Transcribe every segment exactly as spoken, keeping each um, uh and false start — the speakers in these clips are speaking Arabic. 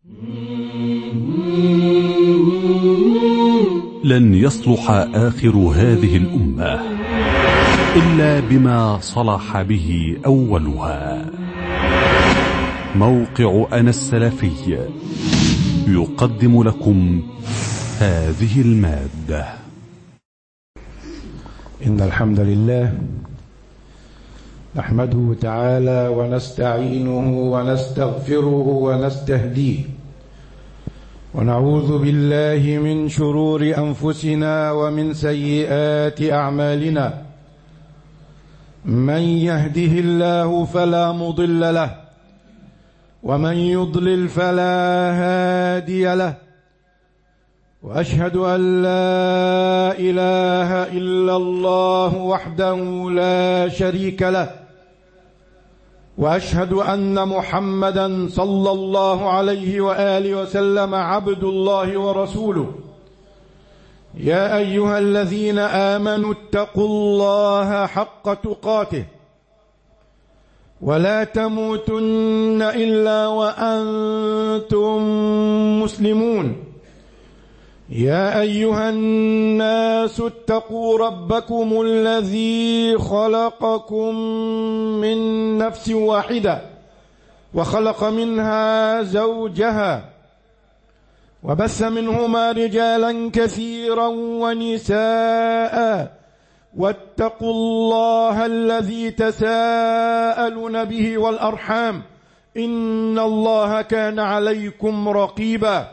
لن يصلح آخر هذه الأمة إلا بما صلح به أولها. موقع أنا السلفي يقدم لكم هذه المادة. إن الحمد لله نحمده تعالى ونستعينه ونستغفره ونستهديه، ونعوذ بالله من شرور أنفسنا ومن سيئات أعمالنا. من يهده الله فلا مضل له، ومن يضلل فلا هادي له، وأشهد أن لا إله إلا الله وحده لا شريك له، وأشهد أن محمدا صلى الله عليه وآله وسلم عبد الله ورسوله. يا أيها الذين آمنوا اتقوا الله حق تقاته ولا تموتن إلا وأنتم مسلمون. يا أيها الناس اتقوا ربكم الذي خلقكم من نفس واحدة وخلق منها زوجها وبث منهما رجالا كثيرا ونساء، واتقوا الله الذي تساءلون به والأرحام إن الله كان عليكم رقيبا.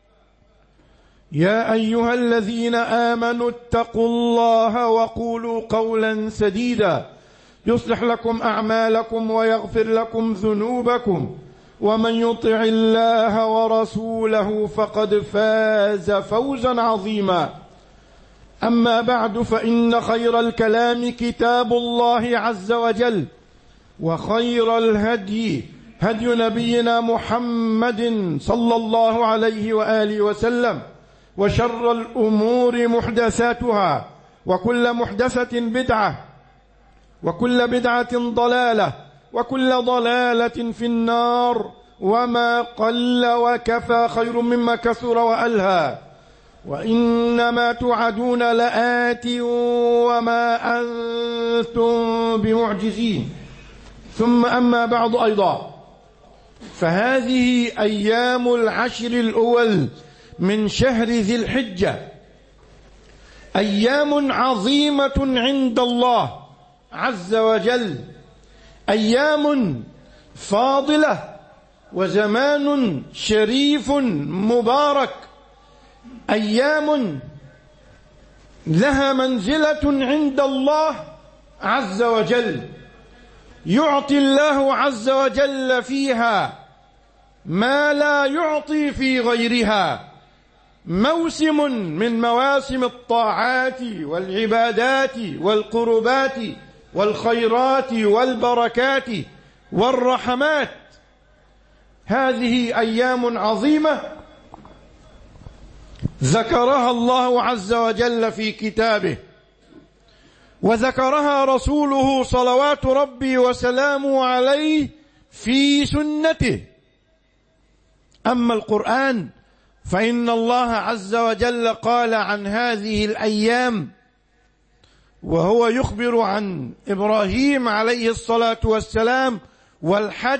يا أيها الذين آمنوا اتقوا الله وقولوا قولا سديدا يصلح لكم أعمالكم ويغفر لكم ذنوبكم، ومن يطع الله ورسوله فقد فاز فوزا عظيما. أما بعد، فإن خير الكلام كتاب الله عز وجل، وخير الهدي هدي نبينا محمد صلى الله عليه وآله وسلم، وشر الأمور محدثاتها، وكل محدثة بدعة، وكل بدعة ضلالة، وكل ضلالة في النار. وما قل وكفى خير مما كثر وألهى، وإنما توعدون لآت وما أنتم بمعجزين. ثم أما بعد أيضا، فهذه أيام العشر الأول من شهر ذي الحجة أيام عظيمة عند الله عز وجل، أيام فاضلة وزمان شريف مبارك، أيام لها منزلة عند الله عز وجل. يعطي الله عز وجل فيها ما لا يعطي في غيرها. موسم من مواسم الطاعات والعبادات والقربات والخيرات والبركات والرحمات. هذه أيام عظيمة ذكرها الله عز وجل في كتابه، وذكرها رسوله صلوات ربي وسلامه عليه في سنته. أما القرآن فإن الله عز وجل قال عن هذه الأيام وهو يخبر عن إبراهيم عليه الصلاة والسلام والحج: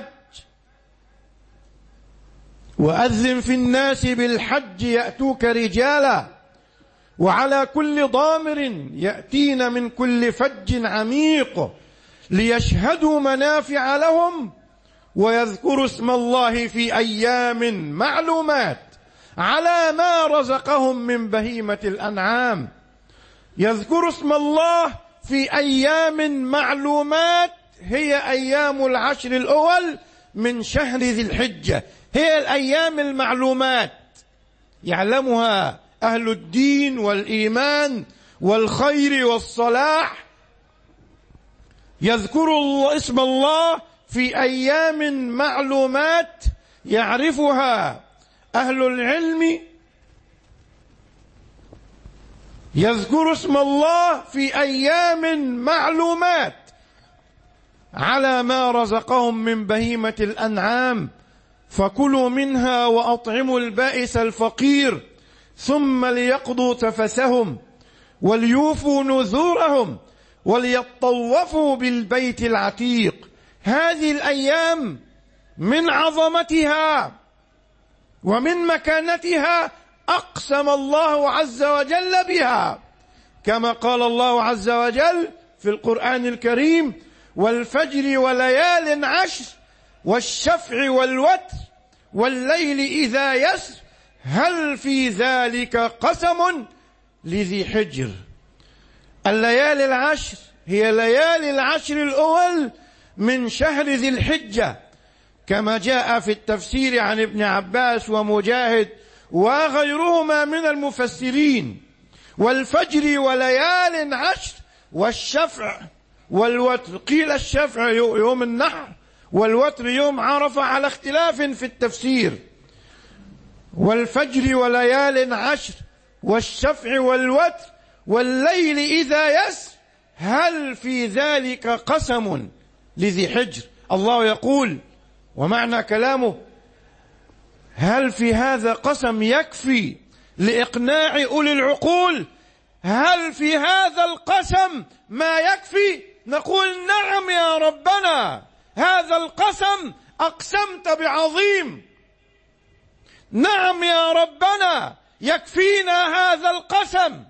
وأذن في الناس بالحج يأتوك رجالا وعلى كل ضامر يأتين من كل فج عميق ليشهدوا منافع لهم ويذكروا اسم الله في أيام معلومات على ما رزقهم من بهيمة الأنعام. يذكر اسم الله في أيام معلومات، هي أيام العشر الأول من شهر ذي الحجة، هي الأيام المعلومات يعلمها أهل الدين والإيمان والخير والصلاح. يذكر اسم الله في أيام معلومات يعرفها أهل العلم. يذكر اسم الله في أيام معلومات على ما رزقهم من بهيمة الأنعام، فكلوا منها وأطعموا البائس الفقير ثم ليقضوا تفثهم وليوفوا نذورهم وليطوفوا بالبيت العتيق. هذه الأيام من عظمتها ومن مكانتها أقسم الله عز وجل بها، كما قال الله عز وجل في القرآن الكريم: والفجر وليال عشر والشفع والوتر والليل إذا يسر هل في ذلك قسم لذي حجر. الليالي العشر هي ليالي العشر الأول من شهر ذي الحجة، كما جاء في التفسير عن ابن عباس ومجاهد وغيرهما من المفسرين. والفجر وليال عشر والشفع والوتر، قيل الشفع يوم النحر والوتر يوم عرفة على اختلاف في التفسير. والفجر وليال عشر والشفع والوتر والليل إذا يسر هل في ذلك قسم لذي حجر. الله يقول ومعنى كلامه: هل في هذا قسم يكفي لإقناع أولي العقول؟ هل في هذا القسم ما يكفي؟ نقول: نعم يا ربنا، هذا القسم أقسمت بعظيم. نعم يا ربنا، يكفينا هذا القسم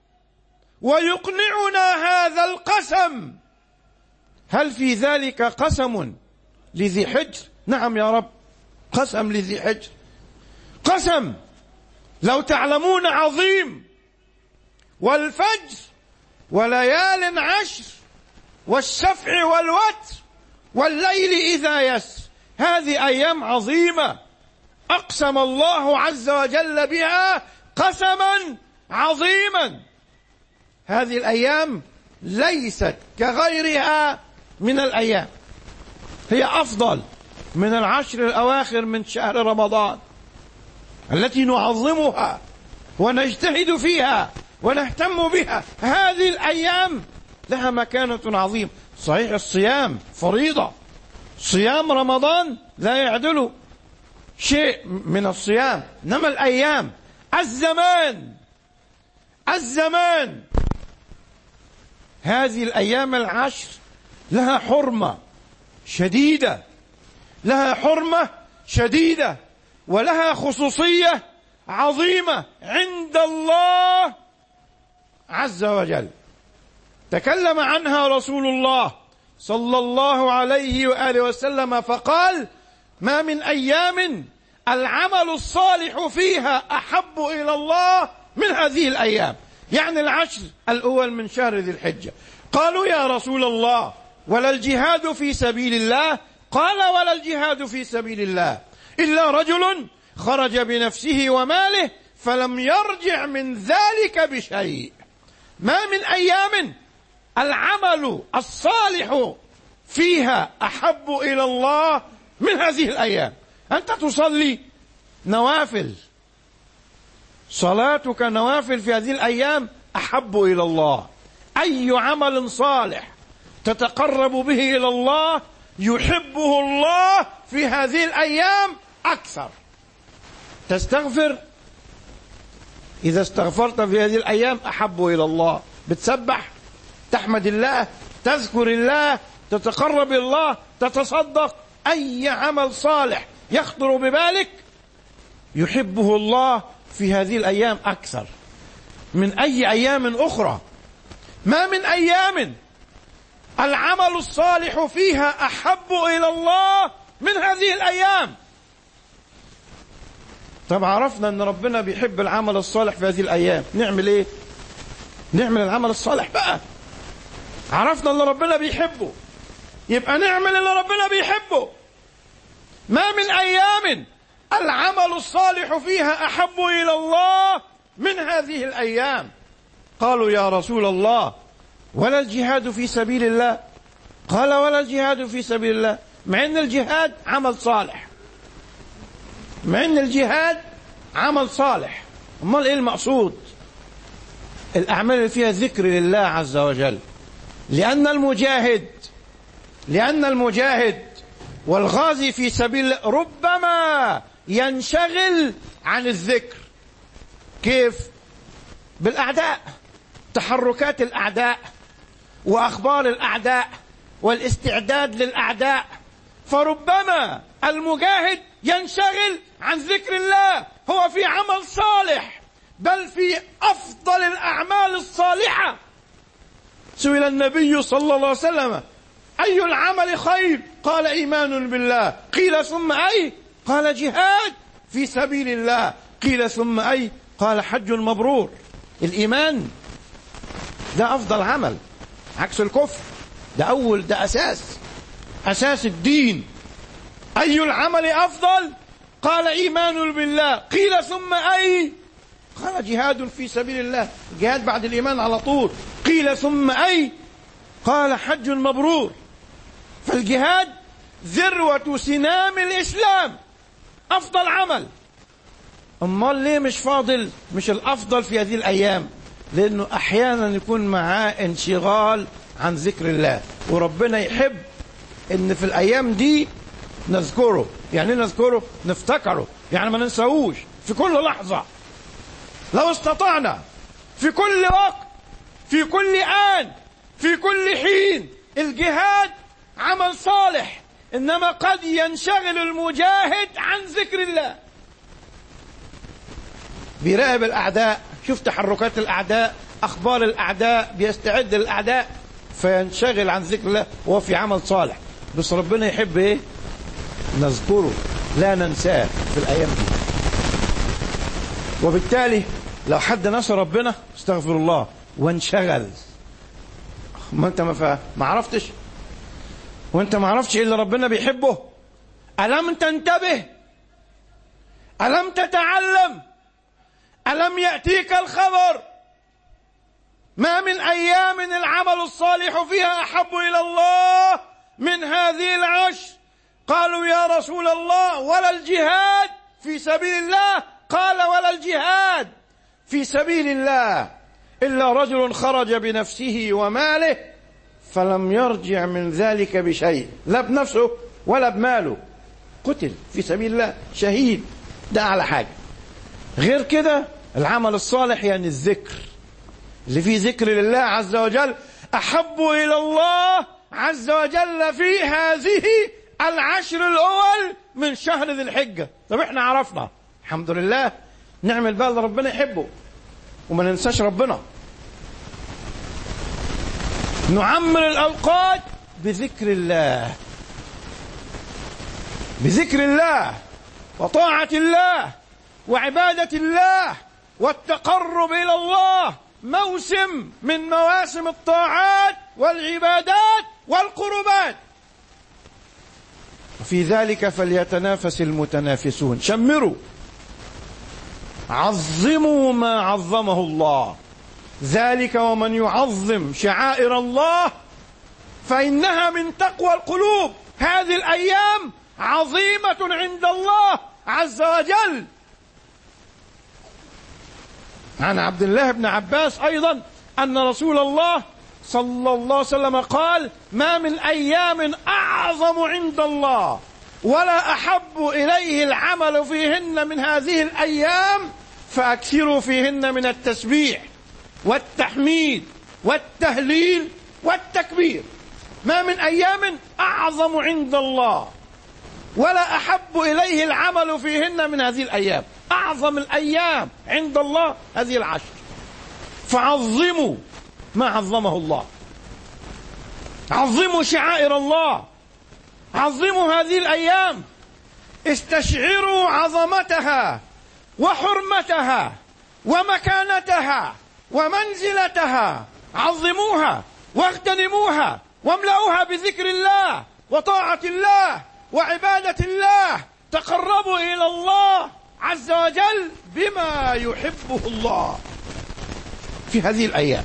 ويقنعنا هذا القسم. هل في ذلك قسم لذي حجر؟ نعم يا رب، قسم لذي حجر، قسم لو تعلمون عظيم. والفجر وليال عشر والشفع والوتر والليل إذا يسر، هذه أيام عظيمة أقسم الله عز وجل بها قسما عظيما. هذه الأيام ليست كغيرها من الأيام، هي أفضل من العشر الأواخر من شهر رمضان التي نعظمها ونجتهد فيها ونهتم بها. هذه الأيام لها مكانة عظيمة. صحيح الصيام فريضة، صيام رمضان لا يعدل شيء من الصيام، إنما الأيام الزمان الزمان هذه الأيام العشر لها حرمة شديدة، لها حرمة شديدة ولها خصوصية عظيمة عند الله عز وجل. تكلم عنها رسول الله صلى الله عليه وآله وسلم فقال: ما من أيام العمل الصالح فيها أحب إلى الله من هذه الأيام، يعني العشر الأول من شهر ذي الحجة. قالوا: يا رسول الله ولا الجهاد في سبيل الله؟ قال: ولا الجهاد في سبيل الله إلا رجل خرج بنفسه وماله فلم يرجع من ذلك بشيء. ما من أيام العمل الصالح فيها أحب إلى الله من هذه الأيام. أنت تصلي نوافل، صلاتك نوافل في هذه الأيام أحب إلى الله. أي عمل صالح تتقرب به إلى الله يحبه الله في هذه الأيام أكثر. تستغفر، إذا استغفرت في هذه الأيام أحب إلى الله. بتسبح، تحمد الله، تذكر الله، تتقرب إلى الله، تتصدق، أي عمل صالح يخطر ببالك يحبه الله في هذه الأيام أكثر من أي أيام أخرى. ما من أيام العمل الصالح فيها أحب إلى الله من هذه الأيام. طب عرفنا أن ربنا بيحب العمل الصالح في هذه الأيام، نعمل إيه؟ نعمل العمل الصالح بقى. عرفنا أن ربنا بيحبه، يبقى نعمل اللي ربنا بيحبه. ما من أيام العمل الصالح فيها أحب إلى الله من هذه الأيام. قالوا: يا رسول الله ولا الجهاد في سبيل الله؟ قال: ولا الجهاد في سبيل الله، مع أن الجهاد عمل صالح، مع أن الجهاد عمل صالح. أمال إيه المقصود؟ الأعمال اللي فيها ذكر لله عز وجل. لأن المجاهد لأن المجاهد والغازي في سبيل ربما ينشغل عن الذكر. كيف؟ بالأعداء، تحركات الأعداء وأخبار الأعداء والاستعداد للأعداء، فربما المجاهد ينشغل عن ذكر الله، هو في عمل صالح بل في أفضل الأعمال الصالحة. سئل النبي صلى الله عليه وسلم: أي العمل خير؟ قال: إيمان بالله. قيل: ثم أي؟ قال: جهاد في سبيل الله. قيل: ثم أي؟ قال: حج مبرور. الإيمان ده أفضل عمل عكس الكفر، ده أول، ده أساس أساس الدين. أي العمل أفضل؟ قال: إيمان بالله. قيل: ثم أي؟ قال: جهاد في سبيل الله. الجهاد بعد الإيمان على طول. قيل: ثم أي؟ قال: حج مبرور. فالجهاد ذروة سنام الإسلام، أفضل عمل. أمال ليه مش فاضل، مش الأفضل في هذه الأيام؟ لأنه أحيانا يكون معاه انشغال عن ذكر الله، وربنا يحب إن في الأيام دي نذكره. يعني نذكره، نفتكره، يعني ما ننساهوش في كل لحظة. لو استطعنا في كل وقت، في كل آن، في كل حين. الجهاد عمل صالح، إنما قد ينشغل المجاهد عن ذكر الله. بيراقب الأعداء، شوف تحركات الأعداء، أخبار الأعداء، بيستعد للأعداء، فينشغل عن ذكر الله وهو في عمل صالح. بس ربنا يحب إيه؟ نذكره، لا ننساه في الأيام دي. وبالتالي لو حد نسى ربنا، استغفر الله، وانشغل، ما انت ما ما عرفتش، وانت ما عرفتش ايه اللي ربنا بيحبه. ألم تنتبه؟ ألم تتعلم؟ ألم يأتيك الخبر؟ ما من أيام العمل الصالح فيها أحب إلى الله من هذه العشر. قالوا: يا رسول الله، ولا الجهاد في سبيل الله؟ قال: ولا الجهاد في سبيل الله إلا رجل خرج بنفسه وماله فلم يرجع من ذلك بشيء، لا بنفسه ولا بماله، قتل في سبيل الله، شهيد. ده أعلى حاجة. غير كده العمل الصالح يعني الذكر، اللي فيه ذكر لله عز وجل، أحب إلى الله عز وجل في هذه العشر الأول من شهر ذي الحجة. طب احنا عرفنا، الحمد لله، نعمل بقى اللي ربنا يحبه وما ننساش ربنا. نعمر الأوقات بذكر الله، بذكر الله وطاعة الله وعبادة الله والتقرب إلى الله، موسم من مواسم الطاعات والعبادات والقربات. وفي ذلك فليتنافس المتنافسون. شمروا، عظموا ما عظمه الله، ذلك ومن يعظم شعائر الله فإنها من تقوى القلوب. هذه الأيام عظيمة عند الله عز وجل. عن عبد الله بن عباس أيضا أن رسول الله صلى الله عليه وسلم قال: ما من أيام أعظم عند الله ولا أحب إليه العمل فيهن من هذه الأيام فأكثروا فيهن من التسبيح والتحميد والتهليل والتكبير. ما من أيام أعظم عند الله ولا أحب إليه العمل فيهن من هذه الأيام. أعظم الأيام عند الله هذه العشر، فعظموا ما عظمه الله، عظموا شعائر الله، عظموا هذه الأيام، استشعروا عظمتها وحرمتها ومكانتها ومنزلتها، عظموها واغتنموها واملأوها بذكر الله وطاعة الله وعبادة الله. تقربوا إلى الله عز وجل بما يحبه الله في هذه الأيام.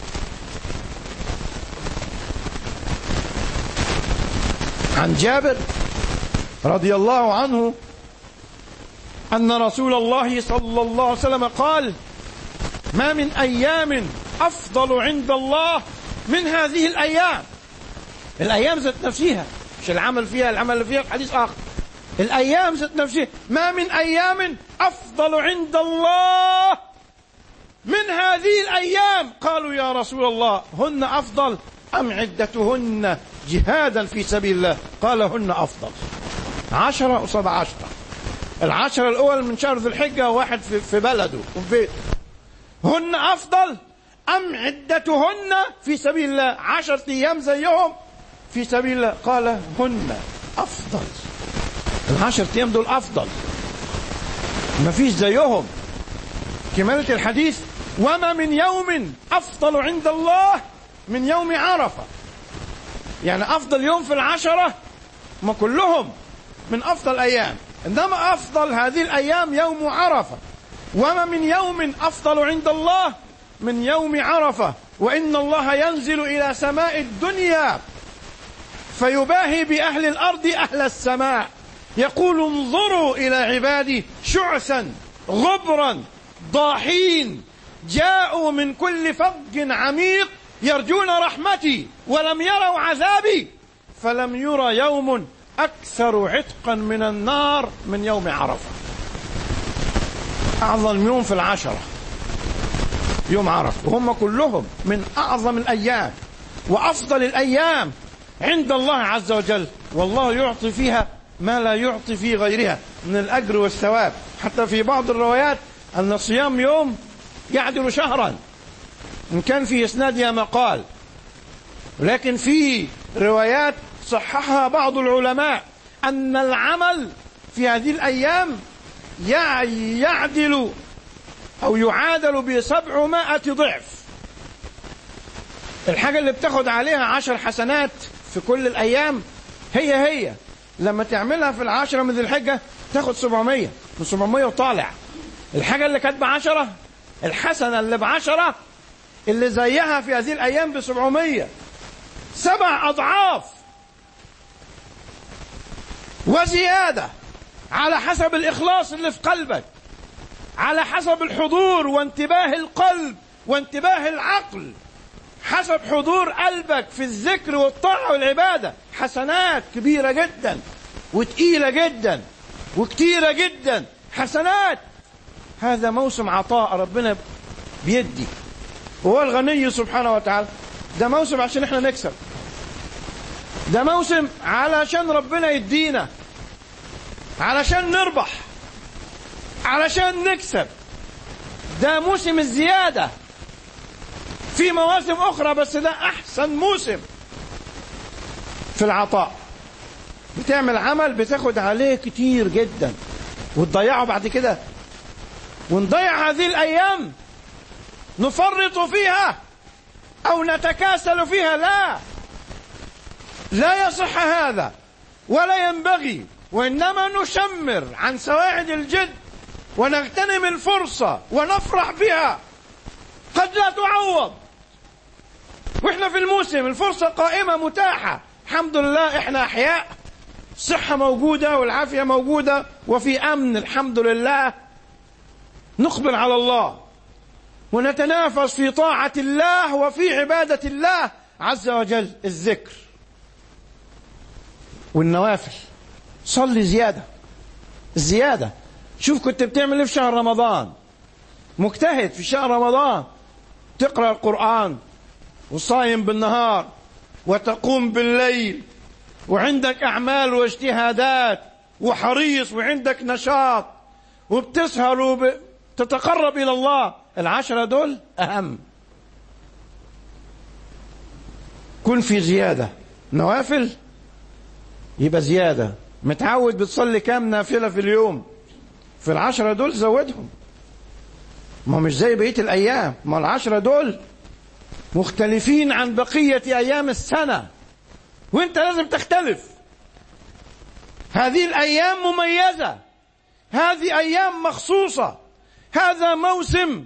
عن جابر رضي الله عنه أن رسول الله صلى الله عليه وسلم قال: ما من أيام أفضل عند الله من هذه الأيام. الأيام ذات نفسها مش العمل فيها، العمل اللي فيها حديث آخر. الأيام ذات نفسها، ما من أيام أفضل عند الله من هذه الأيام. قالوا يا رسول الله هن أفضل أم عدتهن جهادا في سبيل الله؟ قال هن أفضل. عشرة قصاد عشرة. العشرة الأول من شهر ذي الحجة، واحد في, في بلده وفي بيته. هن أفضل أم عدتهن في سبيل الله؟ عشرة أيام زيهم في سبيل الله. قال هن أفضل. العشرة أيام دول أفضل، ما فيش زيهم. كمالة الحديث: وما من يوم أفضل عند الله من يوم عرفة. يعني أفضل يوم في العشرة، ما كلهم من أفضل أيام، إنما أفضل هذه الأيام يوم عرفة. وما من يوم أفضل عند الله من يوم عرفة، وإن الله ينزل إلى سماء الدنيا فيباهي بأهل الأرض أهل السماء، يقول انظروا إلى عبادي شعثا غبرا ضاحين جاءوا من كل فج عميق يرجون رحمتي ولم يروا عذابي، فلم يرى يوم أكثر عتقا من النار من يوم عرفة. أعظم يوم في العشرة يوم عرفة، وهم كلهم من أعظم الأيام وأفضل الأيام عند الله عز وجل، والله يعطي فيها ما لا يعطي في غيرها من الأجر والثواب. حتى في بعض الروايات أن صيام يوم يعدل شهرا، إن كان في إسنادها مقال، لكن في روايات صححها بعض العلماء أن العمل في هذه الأيام يعدل أو يعادل بسبعمائة ضعف. الحاجة اللي بتاخد عليها عشر حسنات في كل الأيام هي هي لما تعملها في العشرة من ذي الحجة تاخد سبعمية، من سبعمية وطالع. الحاجة اللي كانت بعشرة، الحسنة اللي بعشرة اللي زيها في هذه الأيام بسبعمية، سبع أضعاف وزيادة، على حسب الإخلاص اللي في قلبك، على حسب الحضور وانتباه القلب وانتباه العقل، حسب حضور قلبك في الذكر والطاعة والعبادة. حسنات كبيرة جدا وتقيلة جدا وكتيرة جدا، حسنات. هذا موسم عطاء، ربنا بيدي، وهو الغني سبحانه وتعالى. ده موسم عشان احنا نكسب، ده موسم علشان ربنا يدينا، علشان نربح، علشان نكسب. ده موسم الزيادة. في مواسم أخرى بس ده أحسن موسم في العطاء. بتعمل عمل بتاخد عليه كتير جدا وتضيعه بعد كده، ونضيع هذه الأيام نفرط فيها أو نتكاسل فيها. لا لا يصح هذا ولا ينبغي، وإنما نشمر عن سواعد الجد ونغتنم الفرصة ونفرح بها. قد لا تعوض، وإحنا في الموسم الفرصة قائمة متاحة، الحمد لله إحنا أحياء، الصحة موجودة والعافية موجودة وفي أمن الحمد لله. نقبل على الله ونتنافس في طاعة الله وفي عبادة الله عز وجل. الذكر والنوافل، صلي زيادة الزيادة. شوف كنت بتعمل ايه في شهر رمضان، مجتهد في شهر رمضان، تقرأ القرآن وصايم بالنهار وتقوم بالليل وعندك أعمال واجتهادات وحريص وعندك نشاط وبتسهر وتتقرب إلى الله. العشرة دول أهم. كن في زيادة، نوافل يبقى زيادة. متعود بتصلي كام نافلة في اليوم، في العشرة دول زودهم. ما مش زي بقية الأيام، ما العشرة دول مختلفين عن بقية أيام السنة، وانت لازم تختلف. هذه الأيام مميزة، هذه أيام مخصوصة، هذا موسم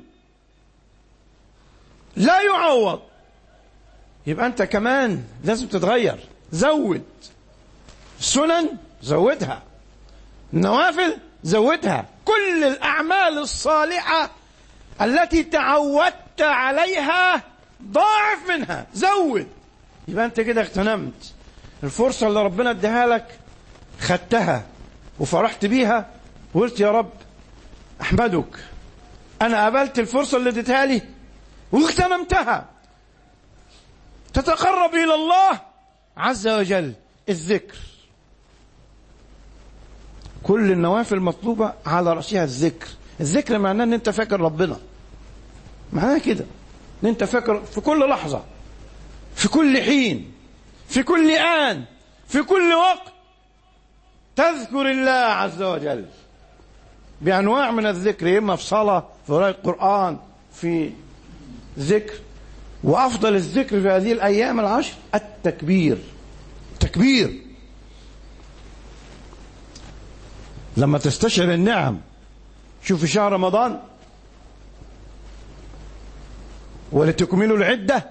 لا يعوض. يبقى أنت كمان لازم تتغير، زود السنن، زودها النوافل، زودها كل الأعمال الصالحة التي تعودت عليها ضاعف منها، زود. يبقى أنت كده اغتنمت. الفرصة اللي ربنا اديها لك خدتها وفرحت بيها وقلت يا رب أحمدك، أنا قبلت الفرصة اللي اديتها لي واغتنمتها. تتقرب إلى الله عز وجل. الذكر، كل النوافل مطلوبة على رأسها الذكر. الذكر معناه ان انت فاكر ربنا، معناه كده ان انت فاكر في كل لحظة، في كل حين، في كل آن، في كل وقت تذكر الله عز وجل بأنواع من الذكر، إما في صلاة، في قراءة القرآن، في ذكر. وأفضل الذكر في هذه الأيام العشر التكبير. تكبير لما تستشعر النعم. شوف في شهر رمضان ولتكملوا العدة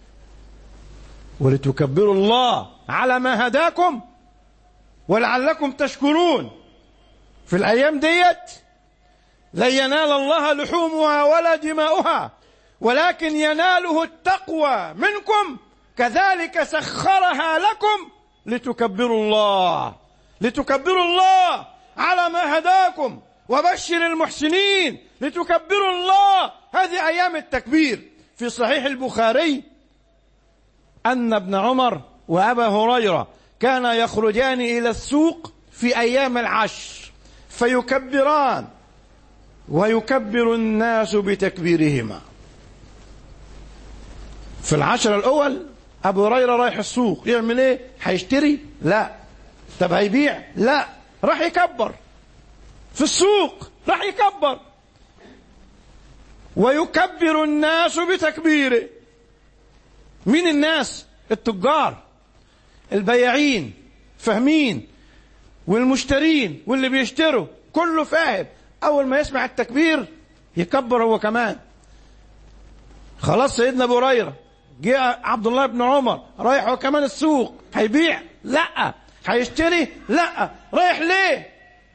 ولتكبروا الله على ما هداكم ولعلكم تشكرون. في الأيام ديت لن ينال الله لحومها ولا دماؤها ولكن يناله التقوى منكم، كذلك سخرها لكم لتكبروا الله، لتكبروا الله على ما هداكم، وبشر المحسنين لتكبروا الله. هذه أيام التكبير. في صحيح البخاري أن ابن عمر وأبا هريرة كانا يخرجان إلى السوق في أيام العشر فيكبران ويكبر الناس بتكبيرهما. في العشر الأول أبو هريرة رايح السوق يعمل إيه؟ هيشتري؟ لا. طب هيبيع؟ لا. راح يكبر في السوق، راح يكبر ويكبر الناس بتكبيره. مين الناس؟ التجار، البياعين فاهمين، والمشترين واللي بيشتروا كله فاهم. أول ما يسمع التكبير يكبر هو كمان. خلاص سيدنا أبو هريرة جاء عبد الله بن عمر رايح هو كمان السوق، هيبيع؟ لا. هيشتري؟ لا. رايح ليه؟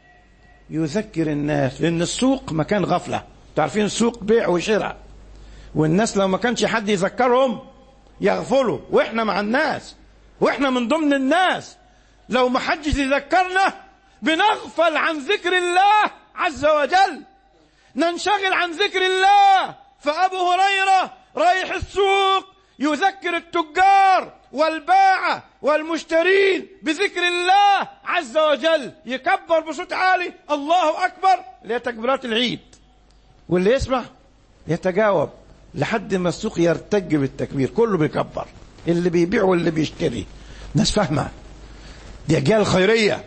يذكر الناس، لأن السوق مكان غفلة. تعرفين السوق بيع وشراء، والناس لو ما كانش حد يذكرهم يغفلوا، واحنا مع الناس، واحنا من ضمن الناس. لو ما حدش يذكرنا بنغفل عن ذكر الله عز وجل، ننشغل عن ذكر الله. فأبو هريرة رايح السوق يذكر التجار والباعة والمشترين بذكر الله عز وجل، يكبر بصوت عالي الله أكبر لتكبيرات العيد، واللي يسمع يتجاوب لحد ما السوق يرتج بالتكبير، كله بيكبر، اللي بيبيع واللي بيشتري. ناس فاهمة، دي أجيال خيرية.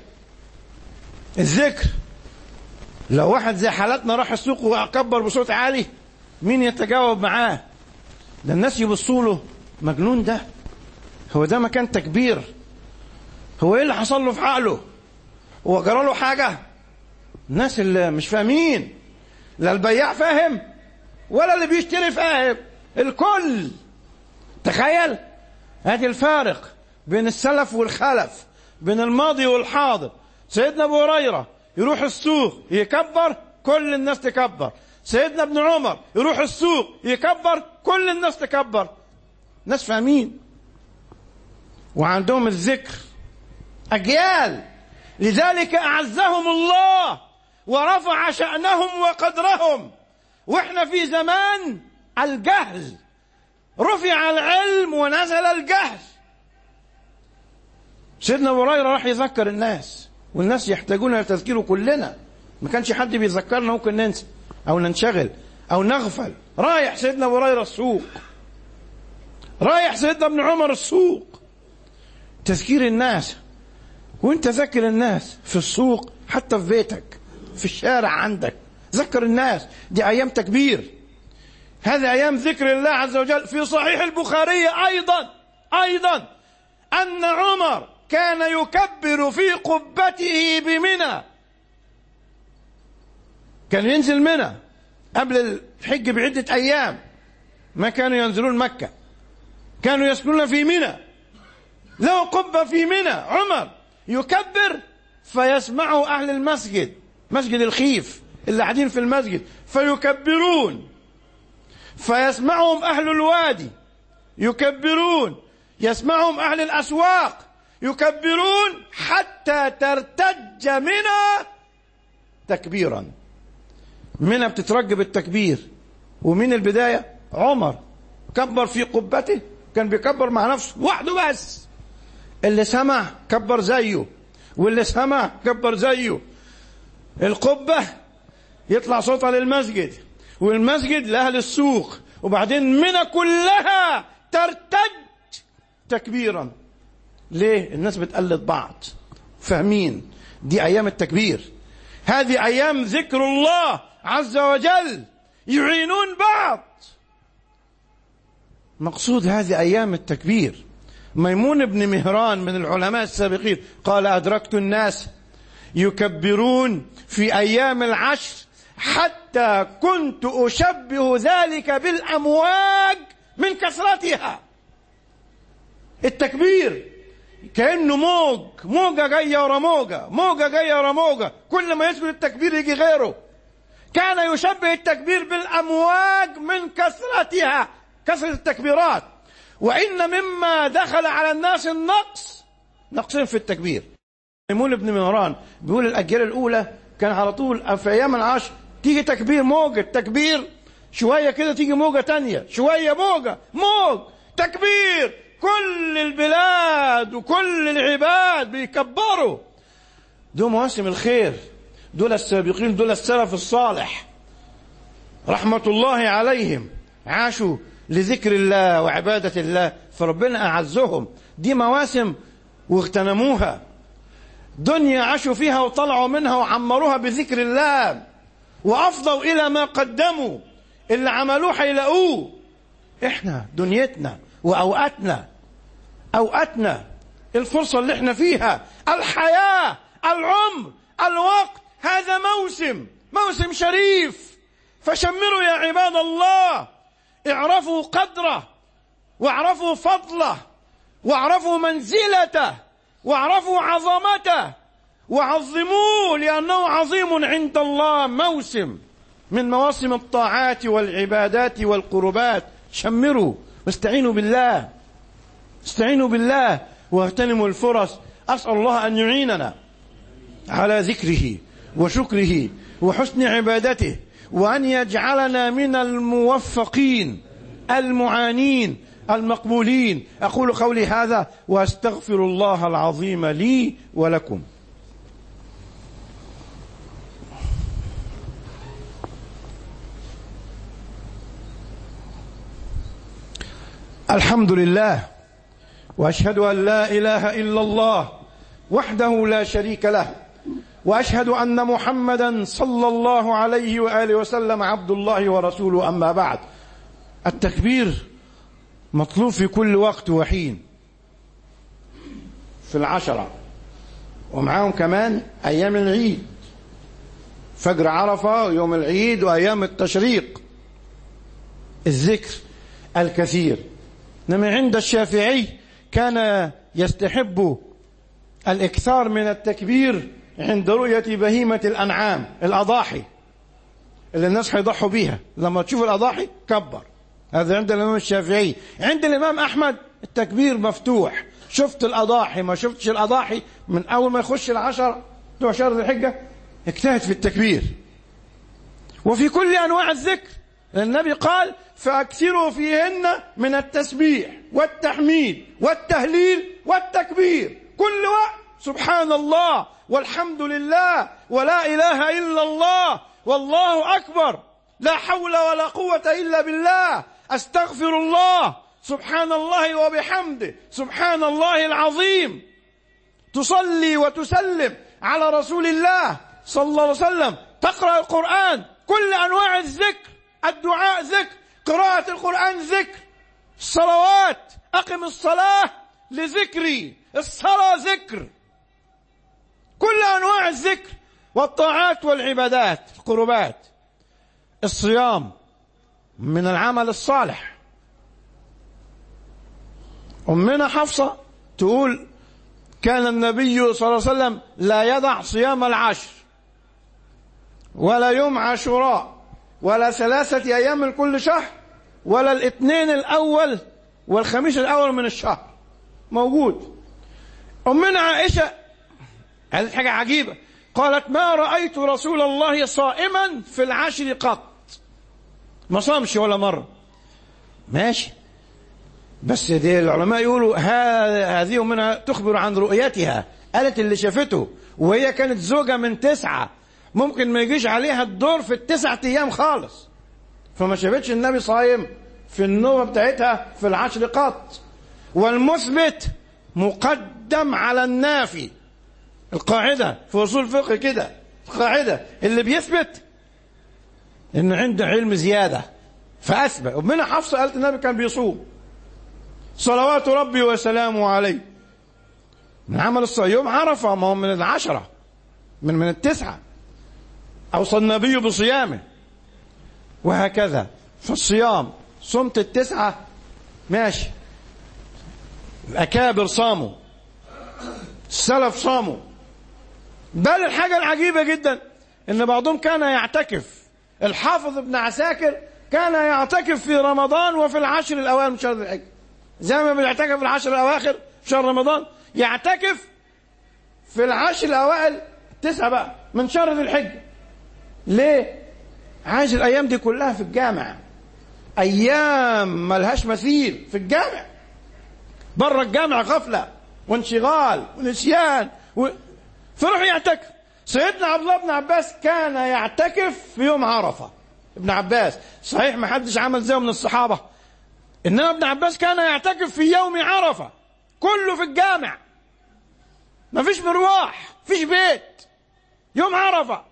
الذكر لو واحد زي حالتنا راح السوق وكبر بصوت عالي، مين يتجاوب معاه؟ ده الناس يبصوا له مجنون، ده هو ده مكان تكبير؟ هو ايه اللي حصل له في عقله؟ هو جرى له حاجة؟ الناس اللي مش فاهمين، لا البياع فاهم ولا اللي بيشتري فاهم، الكل. تخيل هذه الفارق بين السلف والخلف، بين الماضي والحاضر. سيدنا أبو هريرة يروح السوق يكبر، كل الناس تكبر. سيدنا ابن عمر يروح السوق يكبر، كل الناس تكبر. ناس فاهمين وعندهم الذكر، أجيال. لذلك أعزهم الله ورفع شأنهم وقدرهم. وإحنا في زمان الجهل، رفع العلم ونزل الجهل. سيدنا أبو هريرة راح يذكر الناس، والناس يحتاجون إلى تذكيره كلنا. ما كانش حد بيذكرنا، ممكن ننسى أو ننشغل أو نغفل. رايح سيدنا أبو هريرة السوق، رايح سيدنا ابن عمر السوق، تذكير الناس. وانت ذكر الناس في السوق، حتى في بيتك، في الشارع عندك، ذكر الناس. دي أيام تكبير، هذه أيام ذكر الله عز وجل. في صحيح البخاري أيضا أيضا أن عمر كان يكبر في قبته بمنى. كان ينزل منى قبل الحج بعدة أيام، ما كانوا ينزلون مكة، كانوا يسكنون في منى. له قبة في منى، عمر يكبر فيسمعه أهل المسجد، مسجد الخيف اللي قاعدين في المسجد، فيكبرون. فيسمعهم أهل الوادي يكبرون، يسمعهم أهل الأسواق يكبرون حتى ترتج منى تكبيرا. منى بتترجب التكبير. ومن البداية عمر كبر في قبته، كان بيكبر مع نفسه وحده بس، اللي سمع كبر زيه، واللي سمع كبر زيه. القبة يطلع صوتها للمسجد، والمسجد لأهل السوق، وبعدين منى كلها ترتج تكبيرا. ليه؟ الناس بتقلد بعض، فاهمين دي أيام التكبير، هذه أيام ذكر الله عز وجل، يعينون بعض. مقصود هذه أيام التكبير. ميمون بن مهران من العلماء السابقين قال: أدركت الناس يكبرون في أيام العشر حتى كنت أشبه ذلك بالأمواج من كثرتها. التكبير كأنه موج، موجة جاية ورا موجة، موجة جاية ورا موجة، كل ما يسكت التكبير يجي غيره. كان يشبه التكبير بالأمواج من كثرتها، كثرة التكبيرات. وإن مما دخل على الناس النقص، نقصين في التكبير. ميمون بن مهران بيقول الأجيال الأولى كان على طول في أيام العشر تيجي تكبير، موجة تكبير، شوية كده تيجي موجة تانية، شوية موجة، موج تكبير، كل البلاد وكل العباد بيكبروا. دول مواسم الخير، دول السابقين، دول السلف الصالح رحمة الله عليهم، عاشوا لذكر الله وعبادة الله، فربنا أعزهم. دي مواسم واغتنموها، دنيا عاشوا فيها وطلعوا منها وعمروها بذكر الله، وأفضوا إلى ما قدموا، اللي عملوه حيلاقوه. إحنا دنيتنا وأوقاتنا، أوقاتنا الفرصة اللي احنا فيها، الحياة، العمر، الوقت، هذا موسم، موسم شريف. فشمروا يا عباد الله، اعرفوا قدره، واعرفوا فضله، واعرفوا منزلته، واعرفوا عظمته، وعظموه لأنه عظيم عند الله. موسم من مواسم الطاعات والعبادات والقربات. شمروا واستعينوا بالله، استعينوا بالله واغتنموا الفرص. أسأل الله أن يعيننا على ذكره وشكره وحسن عبادته، وأن يجعلنا من الموفقين المعانين المقبولين. أقول قولي هذا وأستغفر الله العظيم لي ولكم. الحمد لله، وأشهد أن لا إله إلا الله وحده لا شريك له، وأشهد أن محمدا صلى الله عليه وآله وسلم عبد الله ورسوله. أما بعد، التكبير مطلوب في كل وقت وحين، في العشرة، ومعاهم كمان أيام العيد، فجر عرفة ويوم العيد وأيام التشريق، الذكر الكثير. إنما عند الشافعي كان يستحب الإكثار من التكبير عند رؤية بهيمة الأنعام، الأضاحي اللي الناس هيضحوا بيها. لما تشوف الأضاحي كبر، هذا عند الإمام الشافعي. عند الإمام أحمد التكبير مفتوح. شفت الأضاحي ما شفتش الأضاحي، من أول ما يخش العشر بتوع شهر ذي الحجة اجتهد في التكبير وفي كل أنواع الذكر. النبي قال: فأكثروا فيهن من التسبيح والتحميد والتهليل والتكبير، كل وقت سبحان الله والحمد لله ولا إله إلا الله والله أكبر، لا حول ولا قوة إلا بالله، أستغفر الله، سبحان الله وبحمده، سبحان الله العظيم. تصلي وتسلم على رسول الله صلى الله عليه وسلم، تقرأ القرآن، كل أنواع الذكر، الدعاء ذكر، قراءة القرآن ذكر، الصلوات، أقم الصلاة لذكري، الصلاة ذكر، كل أنواع الذكر والطاعات والعبادات، القربات. الصيام من العمل الصالح. أمنا حفصة تقول: كان النبي صلى الله عليه وسلم لا يدع صيام العشر ولا يوم عاشوراء ولا ثلاثة أيام من كل شهر ولا الاثنين الأول والخميس الأول من الشهر، موجود. أمنا عائشة قالت حاجة عجيبة، قالت ما رأيت رسول الله صائما في العشر قط، ما صامش ولا مرة. ماشي، بس دي العلماء يقولوا هذه منها تخبر عن رؤيتها، قالت اللي شافته وهي كانت زوجة من تسعة، ممكن ما يجيش عليها الدور في التسعة أيام خالص، فما شافتش النبي صايم في النوبة بتاعتها في العشر قط. والمثبت مقدم على النافي، القاعدة في أصول الفقه كده، القاعدة اللي بيثبت إن عنده علم زيادة فأثبت. ومنها حفصة قالت النبي كان بيصوم صلوات ربي وسلامه عليه. من عمل الصيام يوم عرفة، ما هو من العشرة، من من التسعة، أوصى النبي بصيامه. وهكذا فالصيام، صمت التسعة ماشي، الأكابر صاموا، السلف صاموا. بل الحاجة العجيبة جدا إن بعضهم كان يعتكف، الحافظ ابن عساكر كان يعتكف في رمضان وفي العشر الأوائل من شهر ذي الحجة، زي ما بيعتكف في العشر الأواخر في شهر رمضان، يعتكف في العشر الأوائل تسعة بقى من شهر ذي الحجة. ليه؟ عايز الأيام دي كلها في الجامع، أيام ملهاش مثيل في الجامع، بره الجامع غفلة وانشغال ونسيان و... فروح يعتكف. سيدنا عبد الله بن عباس كان يعتكف في يوم عرفة. ابن عباس صحيح ما حدش عمل زيه من الصحابة، إنما ابن عباس كان يعتكف في يوم عرفة، كله في الجامع، ما فيش مروح، فيش بيت، يوم عرفة.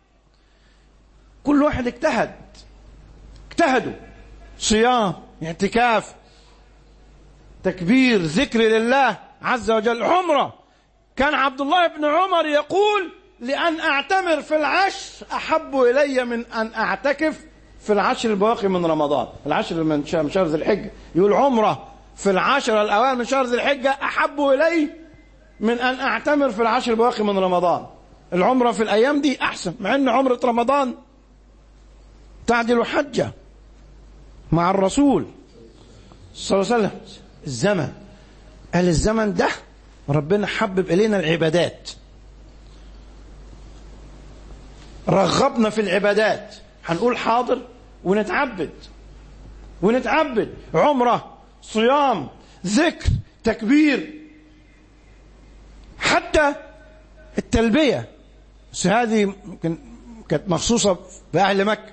كل واحد اجتهد، اجتهدوا، صيام، اعتكاف، تكبير، ذكر لله عز وجل. عمره، كان عبد الله بن عمر يقول لأن أعتمر في العشر أحب إلي من أن أعتكف في العشر البواقي من رمضان، العشر من شهر ذي الحجة. يقول عمره في العشر الأوائل من شهر ذي الحجة أحب إلي من أن أعتمر في العشر البواقي من رمضان. العمرة في الأيام دي أحسن، مع أن عمرة رمضان تعدل حجة مع الرسول صلى الله عليه وسلم. الزمن، قال الزمن ده ربنا حبب إلينا العبادات، رغبنا في العبادات، هنقول حاضر ونتعبد ونتعبد، عمرة، صيام، ذكر، تكبير، حتى التلبية. بس هذه كانت مخصوصة بأهل مكة.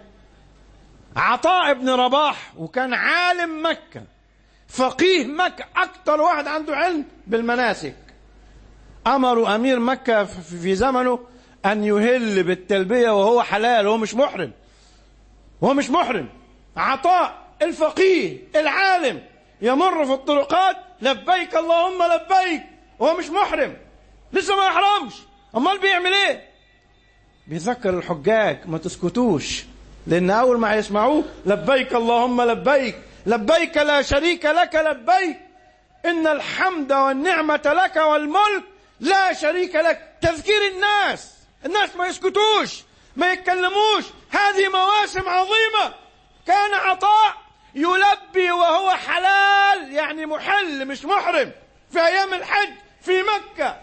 عطاء بن رباح، وكان عالم مكة، فقيه مكة، أكتر واحد عنده علم بالمناسك، أمروا أمير مكة في زمنه أن يهل بالتلبية وهو حلال، وهو مش محرم، وهو مش محرم. عطاء الفقيه العالم يمر في الطرقات لبيك اللهم لبيك وهو مش محرم، لسه ما يحرمش، أمال بيعمل إيه؟ بيذكر الحجاج ما تسكتوش، لأن أول ما يسمعوه لبيك اللهم لبيك لبيك لا شريك لك لبيك إن الحمد والنعمة لك والملك لا شريك لك. تذكير الناس، الناس ما يسكتوش، ما يتكلموش، هذه مواسم عظيمة. كان عطاء يلبي وهو حلال، يعني محل مش محرم، في أيام الحج في مكة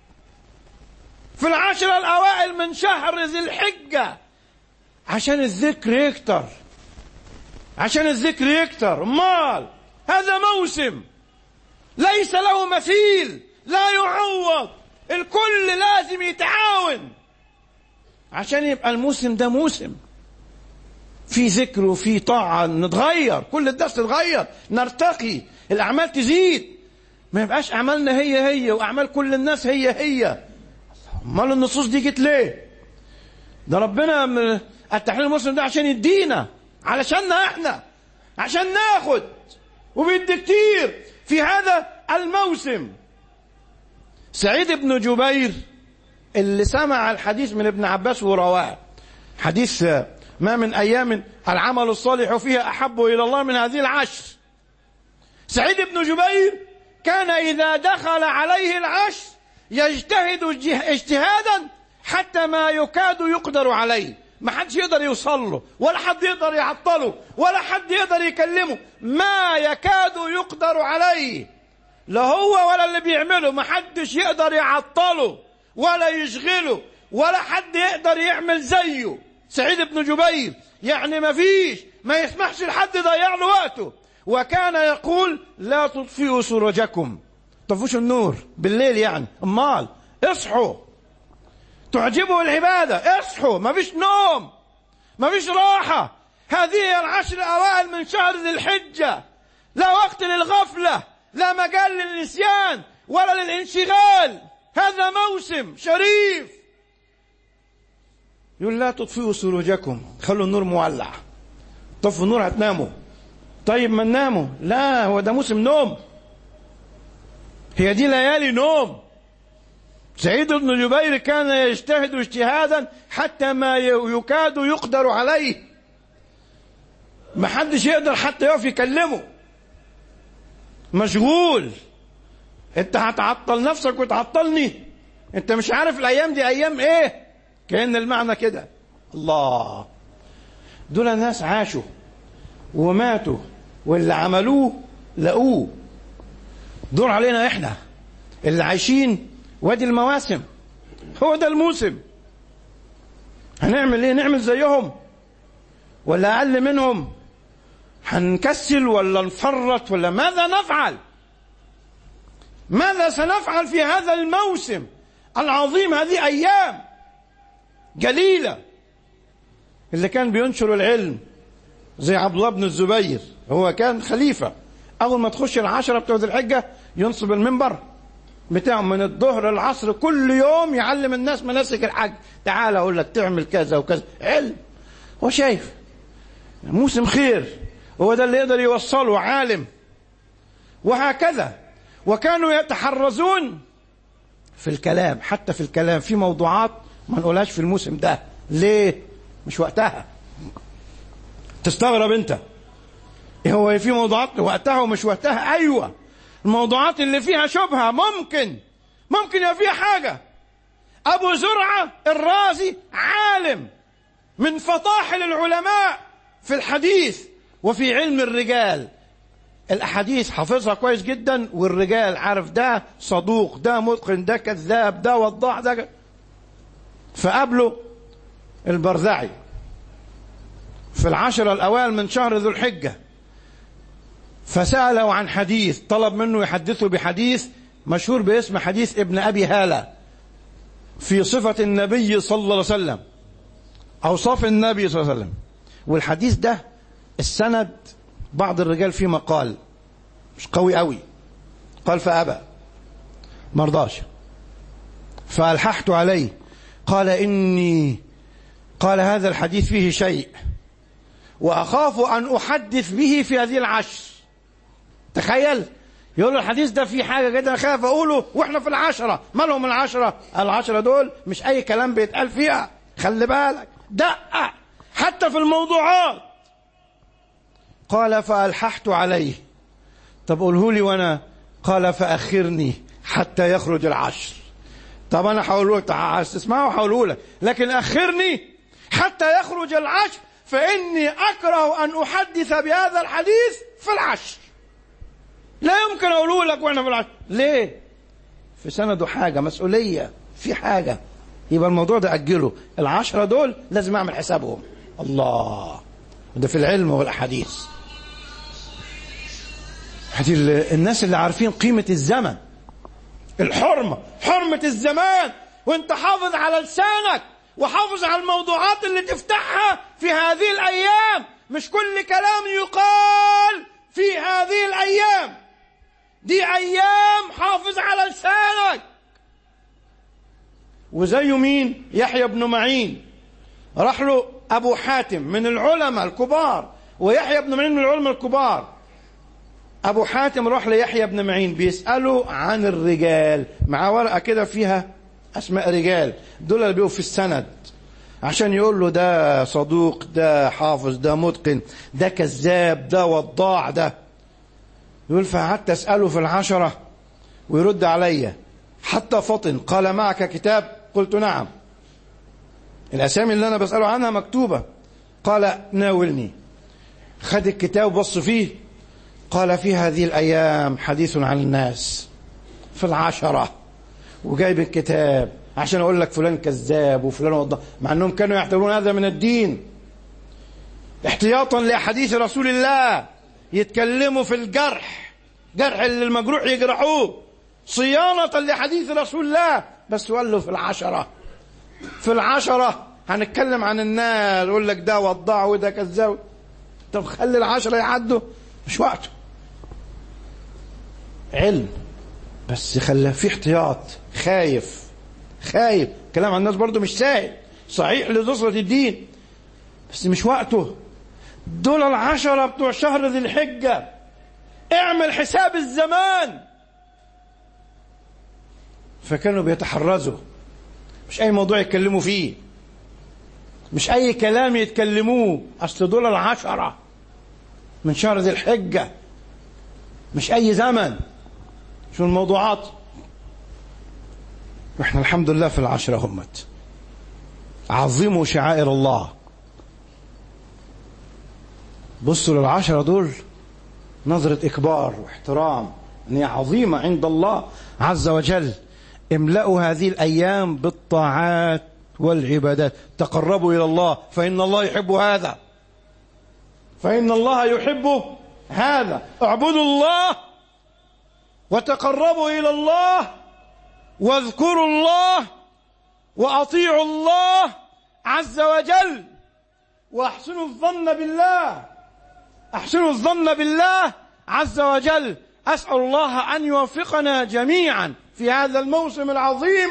في العشر الأوائل من شهر ذي الحجة، عشان الذكر يكتر، عشان الذكر يكتر. مال هذا موسم ليس له مثيل، لا يعوض، الكل لازم يتعاون عشان يبقى الموسم ده موسم في ذكر وفي طاعة، نتغير، كل الناس تتغير، نرتقي، الأعمال تزيد، ما يبقاش أعمالنا هي هي وأعمال كل الناس هي هي. امال النصوص دي جت ليه؟ ده ربنا التحليل المسلم ده عشان يدينا، علشاننا احنا، عشان ناخد، وبيدي كتير في هذا الموسم. سعيد بن جبير اللي سمع الحديث من ابن عباس ورواه، حديث ما من أيام العمل الصالح فيها أحب إلى الله من هذه العشر. سعيد بن جبير كان إذا دخل عليه العشر يجتهد اجتهادا حتى ما يكاد يقدر عليه، ما حدش يقدر يوصل له، ولا حد يقدر يعطله، ولا حد يقدر يكلمه، ما يكاد يقدر عليه. لا هو ولا اللي بيعمله، محدش يقدر يعطله ولا يشغله ولا حد يقدر يعمل زيه سعيد بن جبير. يعني ما فيش، ما يسمحش لحد يضيع له وقته. وكان يقول لا تطفئوا سرجكم، طفوش النور بالليل، يعني امال اصحوا، تعجبه العبادة، اصحوا، ما فيش نوم، ما فيش راحة. هذه هي العشر الأوائل من شهر ذي الحجة، لا وقت للغفلة، لا مجال للنسيان ولا للانشغال. هذا موسم شريف. يقول لا تطفئوا سروجكم، خلوا النور مولع. طفوا النور هتناموا. طيب ما نناموا، لا هو ده موسم نوم، هي دي ليالي نوم. سعيد بن جبير كان يجتهد اجتهادا حتى ما يكاد يقدر عليه، ما حدش يقدر حتى يقف يكلمه، مشغول. انت هتعطل نفسك وتعطلني، انت مش عارف الايام دي ايام ايه. كأن المعنى كده. الله، دول ناس عاشوا وماتوا واللي عملوه لقوه. دور علينا احنا اللي عايشين وادي المواسم، هو ده الموسم. هنعمل ايه؟ نعمل زيهم ولا اقل منهم؟ هنكسل ولا نفرط ولا ماذا نفعل؟ ماذا سنفعل في هذا الموسم العظيم؟ هذه ايام جليلة. اللي كان بينشر العلم زي عبد الله بن الزبير، هو كان خليفة، اول ما تخش العشرة بتوع ذي الحجة ينصب المنبر بتاعه من الظهر للعصر كل يوم، يعلم الناس مناسك الحج. تعال اقول لك تعمل كذا وكذا، علم. هو شايف موسم خير، هو ده اللي يقدر يوصله، عالم. وهكذا. وكانوا يتحرزون في الكلام، حتى في الكلام في موضوعات ما نقولهاش في الموسم ده. ليه؟ مش وقتها. تستغرب انت، هو في موضوعات وقتها ومش وقتها؟ ايوه، الموضوعات اللي فيها شبهة ممكن ممكن يبقى فيها حاجة. أبو زرعة الرازي عالم من فطاحل العلماء في الحديث وفي علم الرجال. الأحاديث حافظها كويس جدا، والرجال عارف ده صدوق، ده متقن، ده كذاب، ده وضاع، ده. فقابله البرزعي في العشرة الأوائل من شهر ذو الحجة، فسأله عن حديث، طلب منه يحدثه بحديث مشهور باسم حديث ابن أبي هالة في صفة النبي صلى الله عليه وسلم، أوصاف النبي صلى الله عليه وسلم. والحديث ده السند بعض الرجال فيه مقال مش قوي قوي، قال فأبى، مرضاش. فألححت عليه، قال إني قال هذا الحديث فيه شيء وأخاف أن أحدث به في هذه العشر. تخيل، يقول له الحديث ده فيه حاجة كده خاف أقوله وإحنا في العشرة. ما لهم العشرة؟ العشرة دول مش أي كلام بيتقال فيها، خلي بالك، دقة حتى في الموضوعات. قال فألححت عليه، طب قوله لي وأنا. قال فأخرني حتى يخرج العشر. طب أنا هقوله لك، هتسمعه هقوله لك، لكن أخرني حتى يخرج العشر، فإني أكره أن أحدث بهذا الحديث في العشر. لا يمكن أقوله لك وإحنا في العشر. ليه؟ في سنده حاجة، مسؤولية، في حاجة، يبقى الموضوع ده أجله. العشرة دول لازم أعمل حسابهم. الله، ده في العلم والأحاديث. هذه الناس اللي عارفين قيمة الزمن، الحرمة، حرمة الزمان، وانت حافظ على لسانك وحافظ على الموضوعات اللي تفتحها في هذه الأيام. مش كل كلام يقال في هذه الأيام، دي أيام حافظ على لسانك. وزيه مين؟ يحيى بن معين، راح له أبو حاتم من العلماء الكبار، ويحيى بن معين من العلماء الكبار. أبو حاتم راح ليحيى بن معين بيسأله عن الرجال، مع ورقة كده فيها أسماء رجال، دول اللي بيقوا في السند، عشان يقول له ده صدوق، ده حافظ، ده متقن، ده كذاب، ده وضاع، ده. يقول فقعدت أسأله في العشرة ويرد عليا حتى فطن، قال معك كتاب؟ قلت نعم. الأسامي اللي أنا بسأله عنها مكتوبة. قال ناولني. خد الكتاب وبص فيه، قال في هذه الأيام حديث عن الناس في العشرة، وجايب الكتاب عشان أقول لك فلان كذاب وفلان وضع، مع أنهم كانوا يعتبرون هذا من الدين، احتياطا لأحاديث رسول الله. يتكلموا في الجرح، جرح اللي المجروح يجرحوه، صيانة لحديث رسول الله. بس قال له في العشرة، في العشرة هنتكلم عن الناس، يقول لك ده وضع وده كذاب. طب خلي العشرة يعدوا، مش وقته. علم بس خلى في احتياط، خايف خايف. كلام عن الناس برضو مش سهل، صحيح لنصرة الدين، بس مش وقته. دول العشرة بتوع شهر ذي الحجة، اعمل حساب الزمان. فكانوا بيتحرزوا، مش أي موضوع يتكلموا فيه، مش أي كلام يتكلموه، أصل دول العشرة من شهر ذي الحجة، مش أي زمن. شو الموضوعات؟ وإحنا الحمد لله في العشرة همت. عظموا شعائر الله. بصوا للعشرة دول نظرة إكبار واحترام، إن هي عظيمة عند الله عز وجل. املأوا هذه الأيام بالطاعات والعبادات، تقربوا إلى الله، فإن الله يحب هذا، فإن الله يحب هذا. اعبدوا الله وتقربوا إلى الله واذكروا الله وأطيعوا الله عز وجل، وأحسنوا الظن بالله، أحسنوا الظن بالله عز وجل. أسأل الله أن يوفقنا جميعا في هذا الموسم العظيم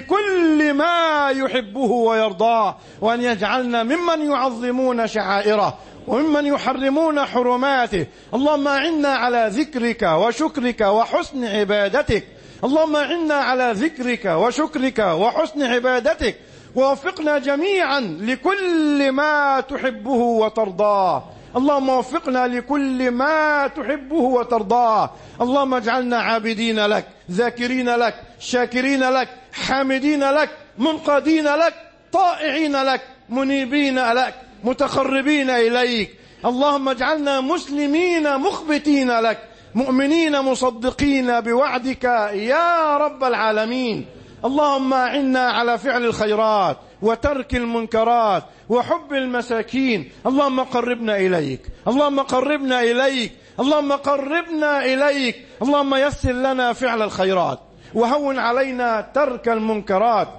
لكل ما يحبه ويرضاه، وأن يجعلنا ممن يعظمون شعائره وممن يحرمون حرماته. اللهم أعنا على ذكرك وشكرك وحسن عبادتك، اللهم أعنا على ذكرك وشكرك وحسن عبادتك، ووفقنا جميعا لكل ما تحبه وترضاه. اللهم وفقنا لكل ما تحبه وترضاه. اللهم اجعلنا عابدين لك، ذاكرين لك، شاكرين لك، حامدين لك، منقادين لك، طائعين لك، منيبين لك، متقربين إليك. اللهم اجعلنا مسلمين مخبتين لك، مؤمنين مصدقين بوعدك يا رب العالمين. اللهم أعنا على فعل الخيرات وترك المنكرات وحب المساكين. اللهم قربنا إليك، اللهم قربنا إليك، اللهم قربنا إليك. اللهم يسر لنا فعل الخيرات وهون علينا ترك المنكرات،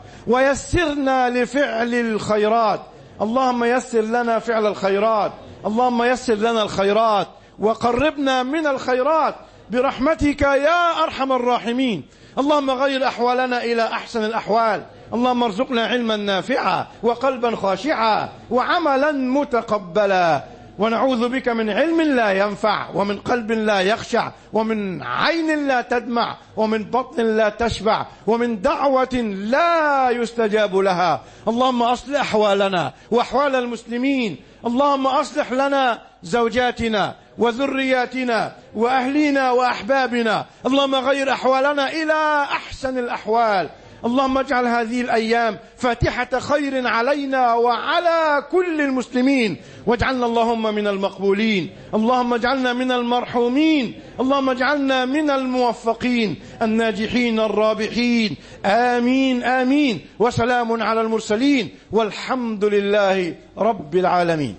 ويسرنا لفعل الخيرات. اللهم يسر لنا فعل الخيرات، اللهم يسر لنا الخيرات وقربنا من الخيرات برحمتك يا أرحم الراحمين. اللهم غير أحوالنا إلى أحسن الأحوال. اللهم ارزقنا علما نافعا وقلبا خاشعا وعملا متقبلا، ونعوذ بك من علم لا ينفع ومن قلب لا يخشع ومن عين لا تدمع ومن بطن لا تشبع ومن دعوة لا يستجاب لها. اللهم أصلح أحوالنا وأحوال المسلمين. اللهم أصلح لنا زوجاتنا وذرياتنا وأهلنا وأحبابنا. اللهم غير أحوالنا إلى أحسن الأحوال. اللهم اجعل هذه الأيام فاتحة خير علينا وعلى كل المسلمين، واجعلنا اللهم من المقبولين، اللهم اجعلنا من المرحومين، اللهم اجعلنا من الموفقين الناجحين الرابحين. آمين آمين. وسلام على المرسلين والحمد لله رب العالمين.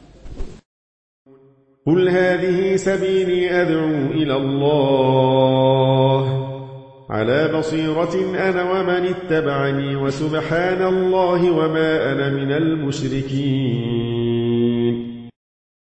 قل هذه سبيلي أدعو إلى الله على بصيرة أنا ومن اتبعني، وسبحان الله وما أنا من المشركين.